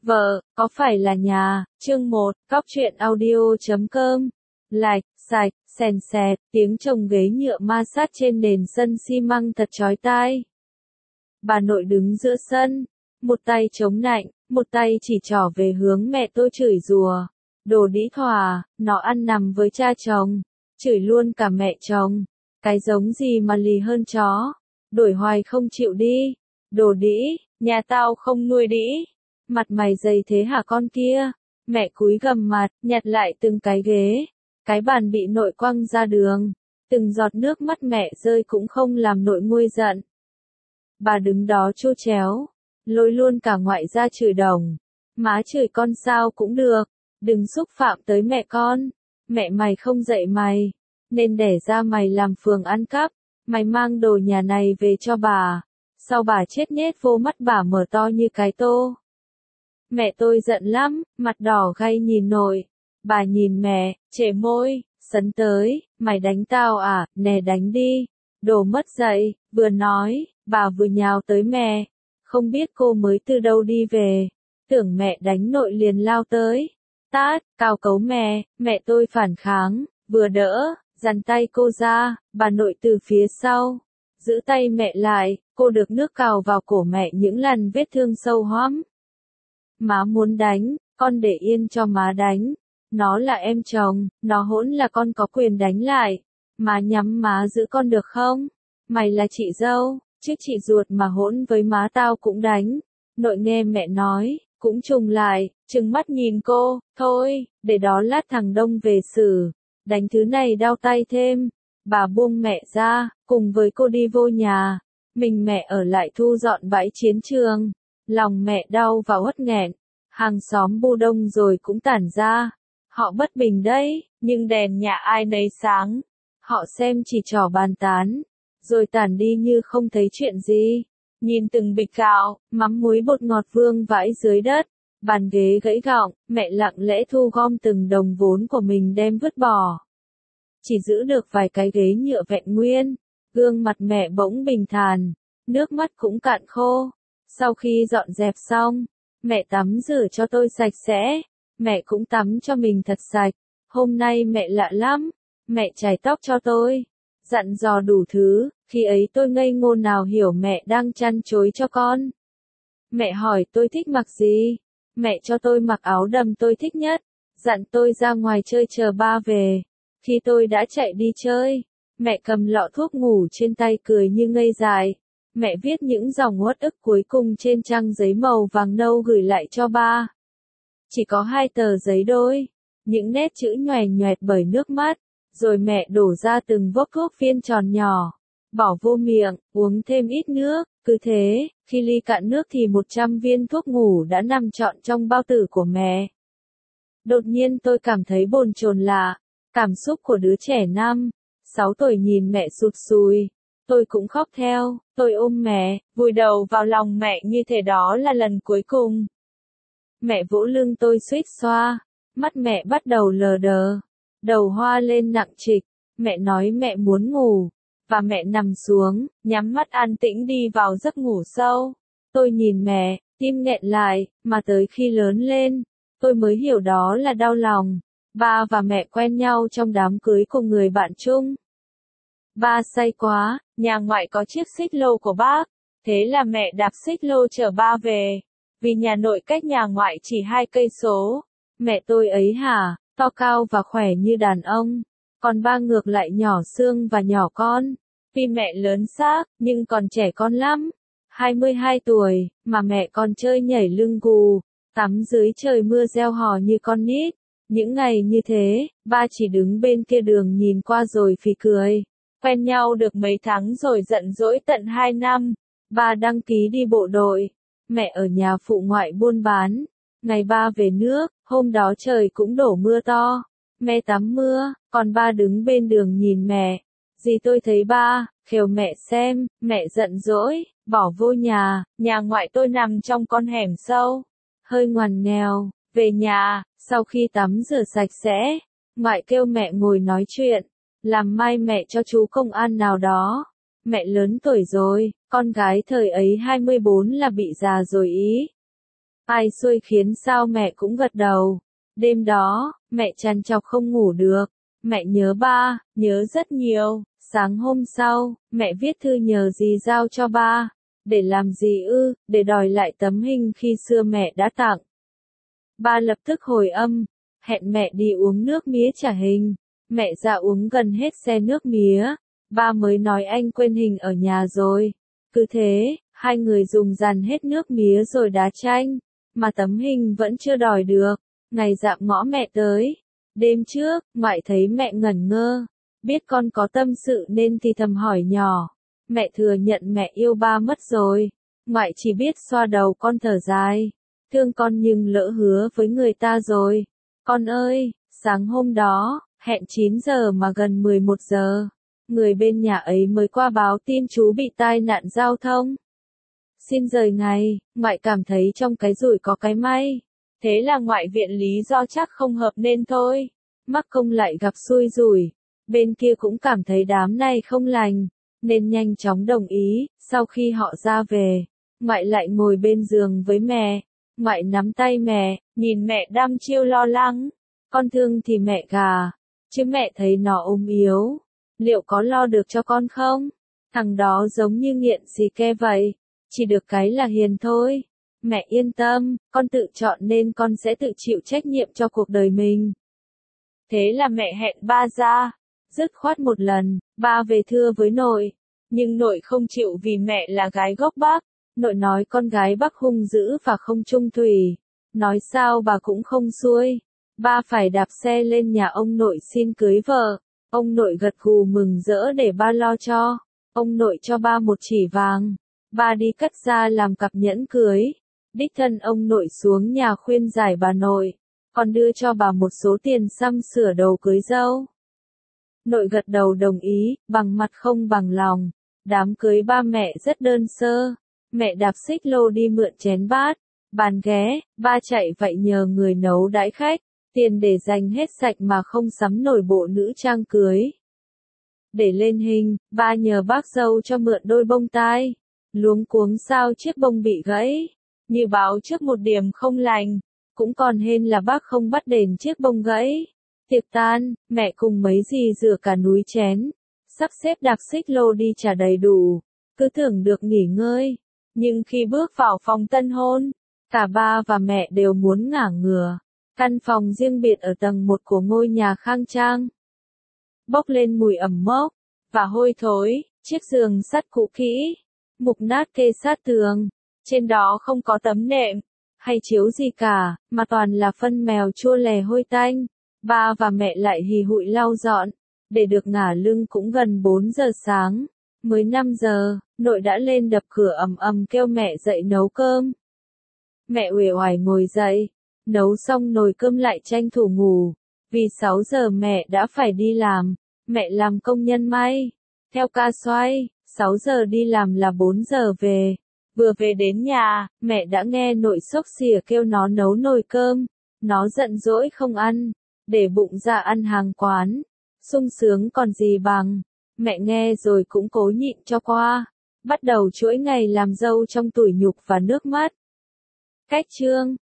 Vợ, có phải là nhà, chương 1, Cóc truyện audio.com. Lạch, sạch, sèn sẹt, tiếng chồng ghế nhựa ma sát trên nền sân xi măng thật chói tai. Bà nội đứng giữa sân, một tay chống nạnh, một tay chỉ trỏ về hướng mẹ tôi chửi rủa. Đồ đĩ thỏa, nó ăn nằm với cha chồng, chửi luôn cả mẹ chồng. Cái giống gì mà lì hơn chó, đổi hoài không chịu đi. Đồ đĩ, nhà tao không nuôi đĩ. Mặt mày dày thế hả con kia? Mẹ cúi gằm mặt, nhặt lại từng cái ghế. Cái bàn bị nội quăng ra đường. Từng giọt nước mắt mẹ rơi cũng không làm nội nguôi giận. Bà đứng đó chô chéo, lôi luôn cả ngoại ra chửi đồng. Má chửi con sao cũng được, đừng xúc phạm tới mẹ con. Mẹ mày không dạy mày, nên đẻ ra mày làm phường ăn cắp. Mày mang đồ nhà này về cho bà. Sau bà chết nhét vô mắt bà mở to như cái tô. Mẹ tôi giận lắm, mặt đỏ gay nhìn nội. Bà nhìn mẹ, trề môi, sấn tới, mày đánh tao à, nè đánh đi. Đồ mất dạy, vừa nói, bà vừa nhào tới mẹ. Không biết cô mới từ đâu đi về. Tưởng mẹ đánh nội liền lao tới. Tát, cào cấu mẹ tôi phản kháng, vừa đỡ, giằng tay cô ra, bà nội từ phía sau. Giữ tay mẹ lại, cô được nước cào vào cổ mẹ những lần vết thương sâu hoắm. Má muốn đánh, con để yên cho má đánh. Nó là em chồng, nó hỗn là con có quyền đánh lại. Má nhắm má giữ con được không? Mày là chị dâu, chứ chị ruột mà hỗn với má tao cũng đánh. Nội nghe mẹ nói, cũng trùng lại, trừng mắt nhìn cô, thôi, để đó lát thằng Đông về xử. Đánh thứ này đau tay thêm. Bà buông mẹ ra, cùng với cô đi vô nhà. Mình mẹ ở lại thu dọn bãi chiến trường. Lòng mẹ đau và uất nghẹn. Hàng xóm bu đông rồi cũng tản ra. Họ bất bình đấy, nhưng đèn nhà ai nấy sáng. Họ xem chỉ trỏ bàn tán, rồi tản đi như không thấy chuyện gì. Nhìn từng bịch gạo, mắm muối bột ngọt vương vãi dưới đất. Bàn ghế gãy gọng, mẹ lặng lẽ thu gom từng đồng vốn của mình đem vứt bỏ. Chỉ giữ được vài cái ghế nhựa vẹn nguyên. Gương mặt mẹ bỗng bình thản, nước mắt cũng cạn khô. Sau khi dọn dẹp xong, mẹ tắm rửa cho tôi sạch sẽ. Mẹ cũng tắm cho mình thật sạch. Hôm nay mẹ lạ lắm. Mẹ chải tóc cho tôi, dặn dò đủ thứ. Khi ấy tôi ngây ngô nào hiểu mẹ đang chăn chối cho con. Mẹ hỏi tôi thích mặc gì. Mẹ cho tôi mặc áo đầm tôi thích nhất. Dặn tôi ra ngoài chơi chờ ba về. Khi tôi đã chạy đi chơi, mẹ cầm lọ thuốc ngủ trên tay cười như ngây dại. Mẹ viết những dòng uất ức cuối cùng trên trang giấy màu vàng nâu gửi lại cho ba. Chỉ có 2 tờ giấy đôi, những nét chữ nhoẻn nhoẹt bởi nước mắt, rồi mẹ đổ ra từng vốc thuốc viên tròn nhỏ, bỏ vô miệng, uống thêm ít nước, cứ thế, khi ly cạn nước thì 100 viên thuốc ngủ đã nằm trọn trong bao tử của mẹ. Đột nhiên tôi cảm thấy bồn chồn lạ, cảm xúc của đứa trẻ 6 tuổi nhìn mẹ sụt sùi. Tôi cũng khóc theo, tôi ôm mẹ, vùi đầu vào lòng mẹ như thể đó là lần cuối cùng. Mẹ vỗ lưng tôi xuýt xoa, mắt mẹ bắt đầu lờ đờ, đầu hoa lên nặng trịch. Mẹ nói mẹ muốn ngủ, và mẹ nằm xuống, nhắm mắt an tĩnh đi vào giấc ngủ sâu. Tôi nhìn mẹ, tim nghẹn lại, mà tới khi lớn lên, tôi mới hiểu đó là đau lòng. Ba và mẹ quen nhau trong đám cưới của người bạn chung. Ba say quá, nhà ngoại có chiếc xích lô của bác, thế là mẹ đạp xích lô chở ba về. Vì nhà nội cách nhà ngoại chỉ 2 cây số. Mẹ tôi ấy hả, to cao và khỏe như đàn ông. Còn ba ngược lại nhỏ xương và nhỏ con. Vì mẹ lớn xác, nhưng còn trẻ con lắm. 22 tuổi, mà mẹ còn chơi nhảy lưng gù, tắm dưới trời mưa reo hò như con nít. Những ngày như thế, ba chỉ đứng bên kia đường nhìn qua rồi phì cười. Quen nhau được mấy tháng rồi giận dỗi tận 2 năm. Ba đăng ký đi bộ đội. Mẹ ở nhà phụ ngoại buôn bán. Ngày ba về nước, hôm đó trời cũng đổ mưa to. Mẹ tắm mưa, còn ba đứng bên đường nhìn mẹ. Dì tôi thấy ba, khều mẹ xem, mẹ giận dỗi, bỏ vô nhà ngoại tôi nằm trong con hẻm sâu. Hơi ngoằn nghèo, về nhà, sau khi tắm rửa sạch sẽ, ngoại kêu mẹ ngồi nói chuyện, làm mai mẹ cho chú công an nào đó. Mẹ lớn tuổi rồi, con gái thời ấy 24 là bị già rồi ý. Ai xuôi khiến sao mẹ cũng gật đầu. Đêm đó, mẹ trằn trọc không ngủ được. Mẹ nhớ ba, nhớ rất nhiều. Sáng hôm sau, mẹ viết thư nhờ dì giao cho ba. Để làm gì ư, để đòi lại tấm hình khi xưa mẹ đã tặng. Ba lập tức hồi âm, hẹn mẹ đi uống nước mía trả hình. Mẹ ra uống gần hết xe nước mía. Ba mới nói anh quên hình ở nhà rồi. Cứ thế, hai người dùng dàn hết nước mía rồi đá tranh. Mà tấm hình vẫn chưa đòi được. Ngày dạm ngõ mẹ tới. Đêm trước, ngoại thấy mẹ ngẩn ngơ. Biết con có tâm sự nên thì thầm hỏi nhỏ. Mẹ thừa nhận mẹ yêu ba mất rồi. Ngoại chỉ biết xoa đầu con thở dài. Thương con nhưng lỡ hứa với người ta rồi. Con ơi, sáng hôm đó, hẹn 9 giờ mà gần 11 giờ. Người bên nhà ấy mới qua báo tin chú bị tai nạn giao thông. Xin rời ngày, ngoại cảm thấy trong cái rủi có cái may. Thế là ngoại viện lý do chắc không hợp nên thôi. Mắc công lại gặp xui rủi. Bên kia cũng cảm thấy đám này không lành, nên nhanh chóng đồng ý. Sau khi họ ra về, ngoại lại ngồi bên giường với mẹ. Ngoại nắm tay mẹ, nhìn mẹ đăm chiêu lo lắng. Con thương thì mẹ gà, chứ mẹ thấy nó ốm yếu. Liệu có lo được cho con không? Thằng đó giống như nghiện xì ke vậy. Chỉ được cái là hiền thôi. Mẹ yên tâm, con tự chọn nên con sẽ tự chịu trách nhiệm cho cuộc đời mình. Thế là mẹ hẹn ba ra. Dứt khoát một lần, ba về thưa với nội. Nhưng nội không chịu vì mẹ là gái gốc Bắc. Nội nói con gái Bắc hung dữ và không trung thủy. Nói sao bà cũng không xuôi. Ba phải đạp xe lên nhà ông nội xin cưới vợ. Ông nội gật gù mừng rỡ để ba lo cho. Ông nội cho ba một chỉ vàng. Ba đi cắt ra làm cặp nhẫn cưới. Đích thân ông nội xuống nhà khuyên giải bà nội. Còn đưa cho bà một số tiền xăm sửa đầu cưới dâu. Nội gật đầu đồng ý, bằng mặt không bằng lòng. Đám cưới ba mẹ rất đơn sơ. Mẹ đạp xích lô đi mượn chén bát, bàn ghế, ba chạy vậy nhờ người nấu đãi khách. Tiền để dành hết sạch mà không sắm nổi bộ nữ trang cưới. Để lên hình, ba nhờ bác dâu cho mượn đôi bông tai. Luống cuống sao chiếc bông bị gãy. Như báo trước một điểm không lành. Cũng còn hên là bác không bắt đền chiếc bông gãy. Tiệc tan, mẹ cùng mấy dì rửa cả núi chén. Sắp xếp đạp xích lô đi trả đầy đủ. Cứ tưởng được nghỉ ngơi. Nhưng khi bước vào phòng tân hôn, cả ba và mẹ đều muốn ngả ngửa. Căn phòng riêng biệt ở tầng 1 của ngôi nhà khang trang. Bốc lên mùi ẩm mốc và hôi thối, chiếc giường sắt cũ kỹ, mục nát kê sát tường. Trên đó không có tấm nệm hay chiếu gì cả, mà toàn là phân mèo chua lè hôi tanh. Ba và mẹ lại hì hụi lau dọn, để được ngả lưng cũng gần 4 giờ sáng. Mới 5 giờ, nội đã lên đập cửa ầm ầm kêu mẹ dậy nấu cơm. Mẹ uể oải ngồi dậy, nấu xong nồi cơm lại tranh thủ ngủ. Vì 6 giờ mẹ đã phải đi làm, mẹ làm công nhân may. Theo ca xoay, 6 giờ đi làm là 4 giờ về. Vừa về đến nhà, mẹ đã nghe nội xốc xỉa kêu nó nấu nồi cơm. Nó giận dỗi không ăn, để bụng ra ăn hàng quán. Sung sướng còn gì bằng. Mẹ nghe rồi cũng cố nhịn cho qua. Bắt đầu chuỗi ngày làm dâu trong tủi nhục và nước mắt. Cách chương